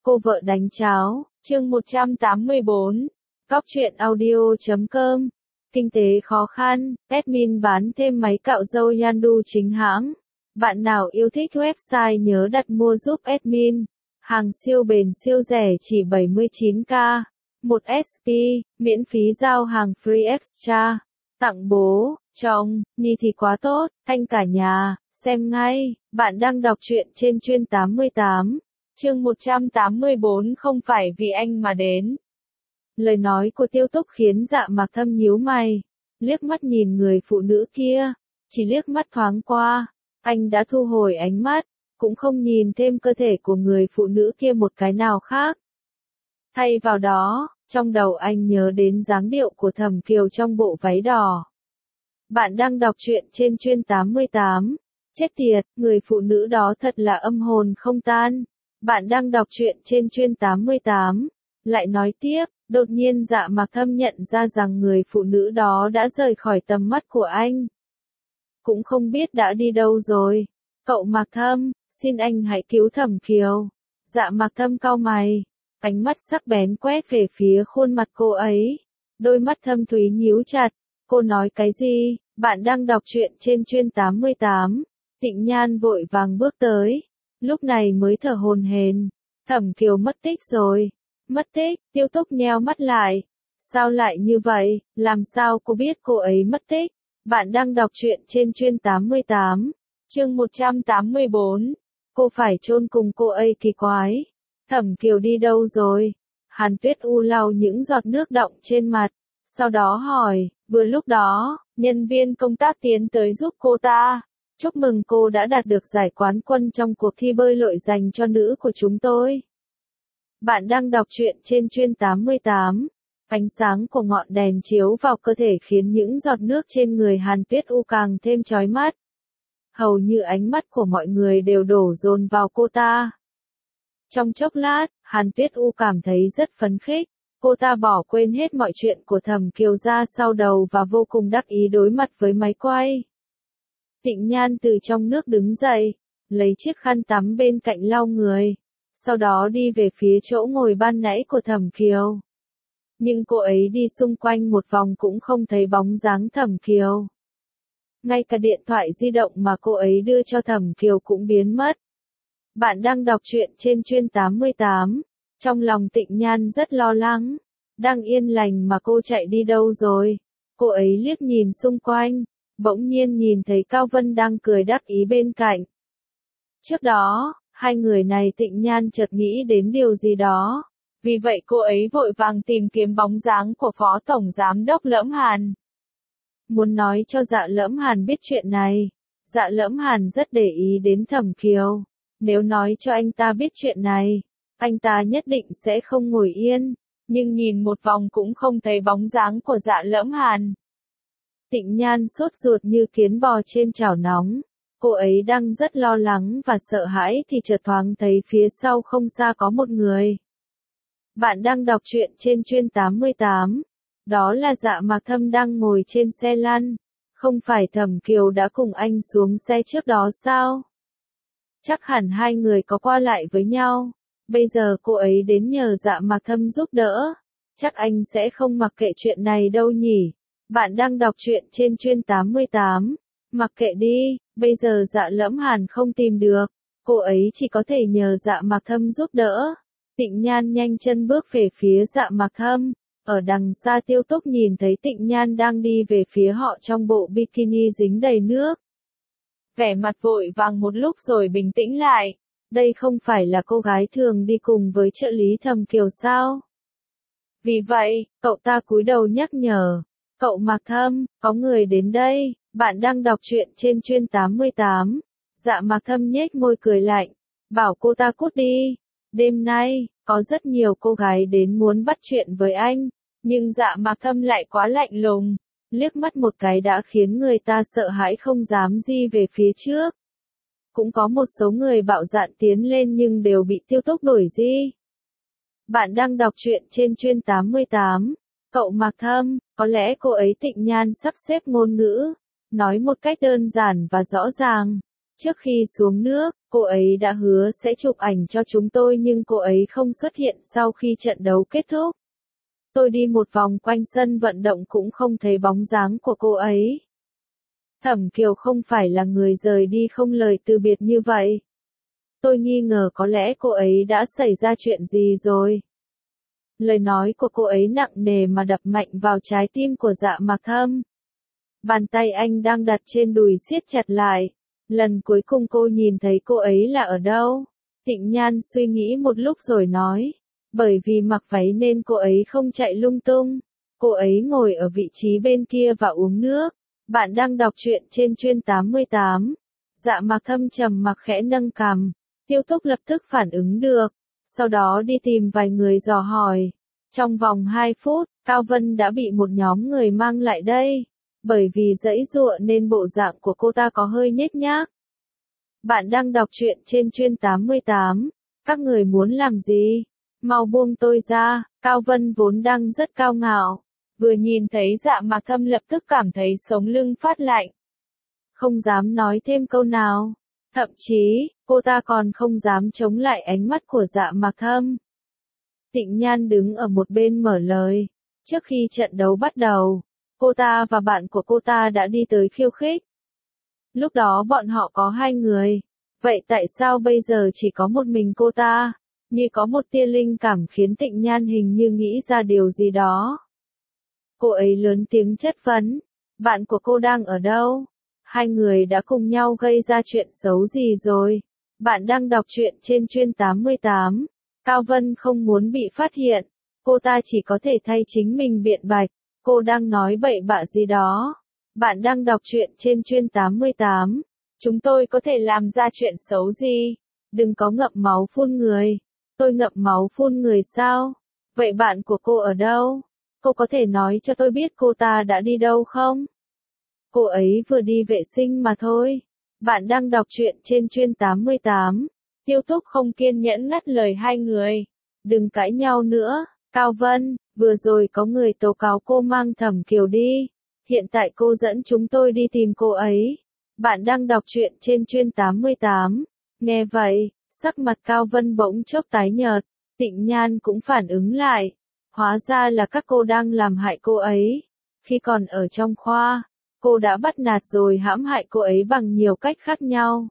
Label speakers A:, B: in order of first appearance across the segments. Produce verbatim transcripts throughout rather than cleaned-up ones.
A: Cô vợ đánh cháo, chương một trăm tám mươi bốn. Cóc truyện audio chấm com. Kinh tế khó khăn, admin bán thêm máy cạo râu Yandu chính hãng. Bạn nào yêu thích website nhớ đặt mua giúp admin. Hàng siêu bền siêu rẻ chỉ bảy mươi chín k. một ét pê, miễn phí giao hàng free extra. Tặng bố, chồng, ni thì quá tốt, thanh cả nhà, xem ngay. Bạn đang đọc truyện trên chuyên tám mươi tám. Chương một trăm tám mươi bốn không phải vì anh mà đến. Lời nói của Tiêu Túc khiến Dạ Mạc Thâm nhíu mày, liếc mắt nhìn người phụ nữ kia, chỉ liếc mắt thoáng qua, anh đã thu hồi ánh mắt, cũng không nhìn thêm cơ thể của người phụ nữ kia một cái nào khác. Thay vào đó, trong đầu anh nhớ đến dáng điệu của Thẩm Kiều trong bộ váy đỏ. Bạn đang đọc truyện trên chuyên tám mươi tám. Chết tiệt, người phụ nữ đó thật là âm hồn không tan. Bạn đang đọc truyện trên chuyên tám mươi tám. Lại nói tiếp, đột nhiên Dạ Mạc Thâm nhận ra rằng người phụ nữ đó đã rời khỏi tầm mắt của anh. Cũng không biết đã đi đâu rồi. Cậu Mạc Thâm, xin anh hãy cứu Thẩm Kiều. Dạ Mạc Thâm cau mày, ánh mắt sắc bén quét về phía khuôn mặt cô ấy. Đôi mắt thâm thúy nhíu chặt. Cô nói cái gì? Bạn đang đọc truyện trên chuyên tám mươi tám. Tịnh Nhan vội vàng bước tới. Lúc này mới thở hổn hển. Thẩm Kiều mất tích rồi. Mất tích, Tiêu Túc nheo mắt lại. Sao lại như vậy, làm sao cô biết cô ấy mất tích? Bạn đang đọc truyện trên chuyên tám mươi tám. Chương một trăm tám mươi bốn. Cô phải chôn cùng cô ấy kỳ quái. Thẩm Kiều đi đâu rồi? Hàn Tuyết U lau những giọt nước đọng trên mặt. Sau đó hỏi, vừa lúc đó, nhân viên công tác tiến tới giúp cô ta. Chúc mừng cô đã đạt được giải quán quân trong cuộc thi bơi lội dành cho nữ của chúng tôi. Bạn đang đọc truyện trên chuyên tám mươi tám. Ánh sáng của ngọn đèn chiếu vào cơ thể khiến những giọt nước trên người Hàn Tuyết U càng thêm chói mắt. Hầu như ánh mắt của mọi người đều đổ dồn vào cô ta. Trong chốc lát, Hàn Tuyết U cảm thấy rất phấn khích. Cô ta bỏ quên hết mọi chuyện của Thẩm Kiều ra sau đầu và vô cùng đắc ý đối mặt với máy quay. Tịnh Nhan từ trong nước đứng dậy, lấy chiếc khăn tắm bên cạnh lau người, sau đó đi về phía chỗ ngồi ban nãy của Thẩm Kiều. Nhưng cô ấy đi xung quanh một vòng cũng không thấy bóng dáng Thẩm Kiều. Ngay cả điện thoại di động mà cô ấy đưa cho Thẩm Kiều cũng biến mất. Bạn đang đọc truyện trên chuyên tám mươi tám. Trong lòng Tịnh Nhan rất lo lắng. Đang yên lành mà cô chạy đi đâu rồi? Cô ấy liếc nhìn xung quanh, bỗng nhiên nhìn thấy Cao Vân đang cười đắc ý bên cạnh. Trước đó, hai người này Tịnh Nhan chợt nghĩ đến điều gì đó. Vì vậy cô ấy vội vàng tìm kiếm bóng dáng của Phó Tổng Giám đốc Lẫm Hàn. Muốn nói cho Dạ Lẫm Hàn biết chuyện này. Dạ Lẫm Hàn rất để ý đến Thẩm Kiều. Nếu nói cho anh ta biết chuyện này, anh ta nhất định sẽ không ngồi yên. Nhưng nhìn một vòng cũng không thấy bóng dáng của Dạ Lẫm Hàn. Tịnh Nhan sốt ruột như kiến bò trên chảo nóng. Cô ấy đang rất lo lắng và sợ hãi thì chợt thoáng thấy phía sau không xa có một người. Bạn đang đọc truyện trên chuyên tám mươi tám. Đó là Dạ Mạc Thâm đang ngồi trên xe lăn. Không phải Thẩm Kiều đã cùng anh xuống xe trước đó sao? Chắc hẳn hai người có qua lại với nhau. Bây giờ cô ấy đến nhờ Dạ Mạc Thâm giúp đỡ. Chắc anh sẽ không mặc kệ chuyện này đâu nhỉ. Bạn đang đọc truyện trên chuyên tám mươi tám. Mặc kệ đi, bây giờ Dạ Lẫm Hàn không tìm được. Cô ấy chỉ có thể nhờ Dạ Mạc Thâm giúp đỡ. Tịnh Nhan nhanh chân bước về phía Dạ Mạc Thâm. Ở đằng xa Tiêu Túc nhìn thấy Tịnh Nhan đang đi về phía họ trong bộ bikini dính đầy nước. Vẻ mặt vội vàng một lúc rồi bình tĩnh lại. Đây không phải là cô gái thường đi cùng với trợ lý Thẩm Kiều sao? Vì vậy, cậu ta cúi đầu nhắc nhở. Cậu Mạc Thâm, có người đến đây. Bạn đang đọc truyện trên chuyên tám mươi tám. Dạ Mạc Thâm nhếch môi cười lạnh. Bảo cô ta cút đi. Đêm nay, có rất nhiều cô gái đến muốn bắt chuyện với anh. Nhưng Dạ Mạc Thâm lại quá lạnh lùng. Liếc mắt một cái đã khiến người ta sợ hãi không dám di về phía trước. Cũng có một số người bạo dạn tiến lên nhưng đều bị Tiêu Túc đuổi di. Bạn đang đọc truyện trên chuyên tám mươi tám. Cậu Mạc Thâm, có lẽ cô ấy Tịnh Nhan sắp xếp ngôn ngữ. Nói một cách đơn giản và rõ ràng. Trước khi xuống nước, Cô ấy đã hứa sẽ chụp ảnh cho chúng tôi nhưng cô ấy không xuất hiện sau khi trận đấu kết thúc. Tôi đi một vòng quanh sân vận động cũng không thấy bóng dáng của cô ấy. Thẩm Kiều không phải là người rời đi không lời từ biệt như vậy. Tôi nghi ngờ có lẽ cô ấy đã xảy ra chuyện gì rồi. Lời nói của cô ấy nặng nề mà đập mạnh vào trái tim của Dạ Mạc Thâm. Bàn tay anh đang đặt trên đùi siết chặt lại. Lần cuối cùng cô nhìn thấy cô ấy là ở đâu? Tịnh Nhan suy nghĩ một lúc rồi nói. Bởi vì mặc váy nên cô ấy không chạy lung tung. Cô ấy ngồi ở vị trí bên kia và uống nước. Bạn đang đọc truyện trên chuyên tám mươi tám. Dạ Mạc Thâm trầm mặc khẽ nâng cằm. Tiêu Túc lập tức phản ứng được. Sau đó đi tìm vài người dò hỏi. Trong vòng hai phút, Cao Vân đã bị một nhóm người mang lại đây. Bởi vì giãy giụa nên bộ dạng của cô ta có hơi nhếch nhác. Bạn đang đọc truyện trên chuyên tám mươi tám. Các người muốn làm gì? Mau buông tôi ra. Cao Vân vốn đang rất cao ngạo. Vừa nhìn thấy Dạ Mạc Thâm lập tức cảm thấy sống lưng phát lạnh. Không dám nói thêm câu nào. Thậm chí, cô ta còn không dám chống lại ánh mắt của Dạ Mạc Thâm. Tịnh Nhan đứng ở một bên mở lời. Trước khi trận đấu bắt đầu, cô ta và bạn của cô ta đã đi tới khiêu khích. Lúc đó bọn họ có hai người. Vậy tại sao bây giờ chỉ có một mình cô ta? Như có một tia linh cảm khiến Tịnh Nhan hình như nghĩ ra điều gì đó. Cô ấy lớn tiếng chất vấn. Bạn của cô đang ở đâu? Hai người đã cùng nhau gây ra chuyện xấu gì rồi? Bạn đang đọc truyện trên chuyên tám mươi tám. Cao Vân không muốn bị phát hiện. Cô ta chỉ có thể thay chính mình biện bạch. Cô đang nói bậy bạ gì đó. Bạn đang đọc truyện trên chuyên tám mươi tám. Chúng tôi có thể làm ra chuyện xấu gì? Đừng có ngậm máu phun người. Tôi ngậm máu phun người sao? Vậy bạn của cô ở đâu? Cô có thể nói cho tôi biết cô ta đã đi đâu không? Cô ấy vừa đi vệ sinh mà thôi. Bạn đang đọc truyện trên chuyên tám mươi tám. Tiêu Túc không kiên nhẫn ngắt lời hai người. Đừng cãi nhau nữa. Cao Vân, vừa rồi có người tố cáo cô mang Thẩm Kiều đi. Hiện tại cô dẫn chúng tôi đi tìm cô ấy. Bạn đang đọc truyện trên chuyên tám mươi tám. Nghe vậy, sắc mặt Cao Vân bỗng chốc tái nhợt. Tịnh Nhan cũng phản ứng lại. Hóa ra là các cô đang làm hại cô ấy. Khi còn ở trong khoa, cô đã bắt nạt rồi hãm hại cô ấy bằng nhiều cách khác nhau.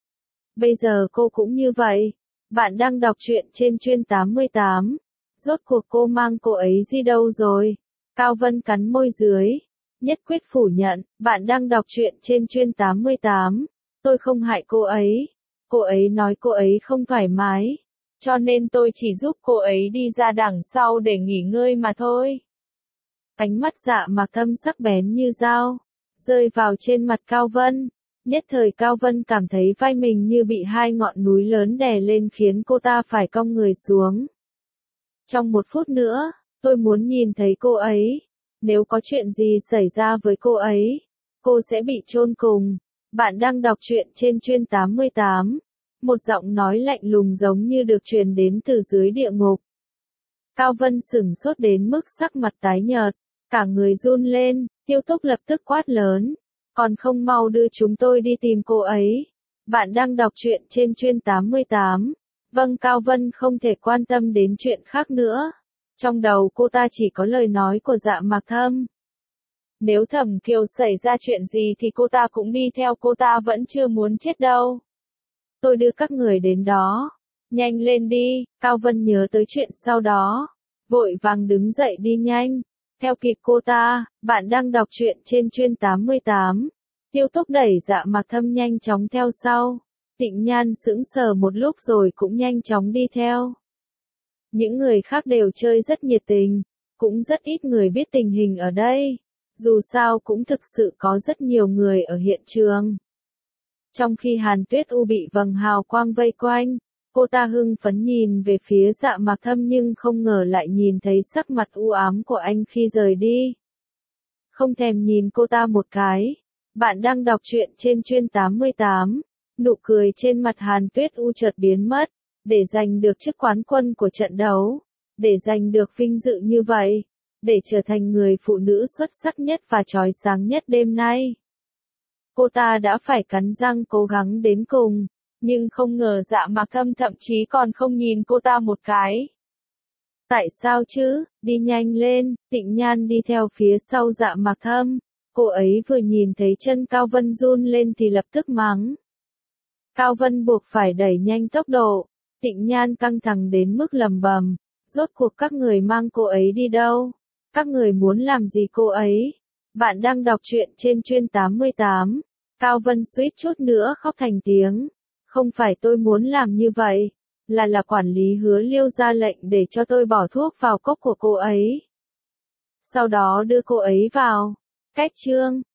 A: Bây giờ cô cũng như vậy. Bạn đang đọc truyện trên chuyên tám mươi tám. Rốt cuộc cô mang cô ấy đi đâu rồi? Cao Vân cắn môi dưới. Nhất quyết phủ nhận. Bạn đang đọc truyện trên chuyên tám mươi tám. Tôi không hại cô ấy. Cô ấy nói cô ấy không thoải mái. Cho nên tôi chỉ giúp cô ấy đi ra đằng sau để nghỉ ngơi mà thôi. Ánh mắt Dạ Mạc Thâm sắc bén như dao. Rơi vào trên mặt Cao Vân. Nhất thời Cao Vân cảm thấy vai mình như bị hai ngọn núi lớn đè lên khiến cô ta phải cong người xuống. Trong một phút nữa, tôi muốn nhìn thấy cô ấy. Nếu có chuyện gì xảy ra với cô ấy, cô sẽ bị chôn cùng. Bạn đang đọc truyện trên chuyên tám mươi tám. Một giọng nói lạnh lùng giống như được truyền đến từ dưới địa ngục. Cao Vân sửng sốt đến mức sắc mặt tái nhợt, cả người run lên. Tiêu Túc lập tức quát lớn. Còn không mau đưa chúng tôi đi tìm cô ấy. Bạn đang đọc truyện trên chuyên tám mươi tám. Vâng, Cao Vân không thể quan tâm đến chuyện khác nữa. Trong đầu cô ta chỉ có lời nói của Dạ Mạc Thâm. Nếu Thẩm Kiều xảy ra chuyện gì thì cô ta cũng đi theo, cô ta vẫn chưa muốn chết đâu. Tôi đưa các người đến đó. Nhanh lên đi. Cao Vân nhớ tới chuyện sau đó. Vội vàng đứng dậy đi nhanh. Theo kịp cô ta. Bạn đang đọc truyện trên chuyên tám mươi tám. Tiêu Túc đẩy Dạ Mạc Thâm nhanh chóng theo sau. Tịnh Nhan sững sờ một lúc rồi cũng nhanh chóng đi theo. Những người khác đều chơi rất nhiệt tình. Cũng rất ít người biết tình hình ở đây. Dù sao cũng thực sự có rất nhiều người ở hiện trường. Trong khi Hàn Tuyết U bị vầng hào quang vây quanh, cô ta hưng phấn nhìn về phía Dạ Mạc Thâm nhưng không ngờ lại nhìn thấy sắc mặt u ám của anh khi rời đi. Không thèm nhìn cô ta một cái. Bạn đang đọc truyện trên chuyên tám mươi tám. Nụ cười trên mặt Hàn Tuyết U chợt biến mất. Để giành được chức quán quân của trận đấu. Để giành được vinh dự như vậy. Để trở thành người phụ nữ xuất sắc nhất và chói sáng nhất đêm nay. Cô ta đã phải cắn răng cố gắng đến cùng. Nhưng không ngờ Dạ Mạc Thâm thậm chí còn không nhìn cô ta một cái. Tại sao chứ, đi nhanh lên, Tịnh Nhan đi theo phía sau Dạ Mạc Thâm. Cô ấy vừa nhìn thấy chân Cao Vân run lên thì lập tức mắng. Cao Vân buộc phải đẩy nhanh tốc độ. Tịnh Nhan căng thẳng đến mức lầm bầm. Rốt cuộc các người mang cô ấy đi đâu? Các người muốn làm gì cô ấy? Bạn đang đọc truyện trên chuyên tám mươi tám. Cao Vân suýt chút nữa khóc thành tiếng. Không phải tôi muốn làm như vậy. Là là quản lý Hứa Liêu ra lệnh để cho tôi bỏ thuốc vào cốc của cô ấy. Sau đó đưa cô ấy vào. Cách chương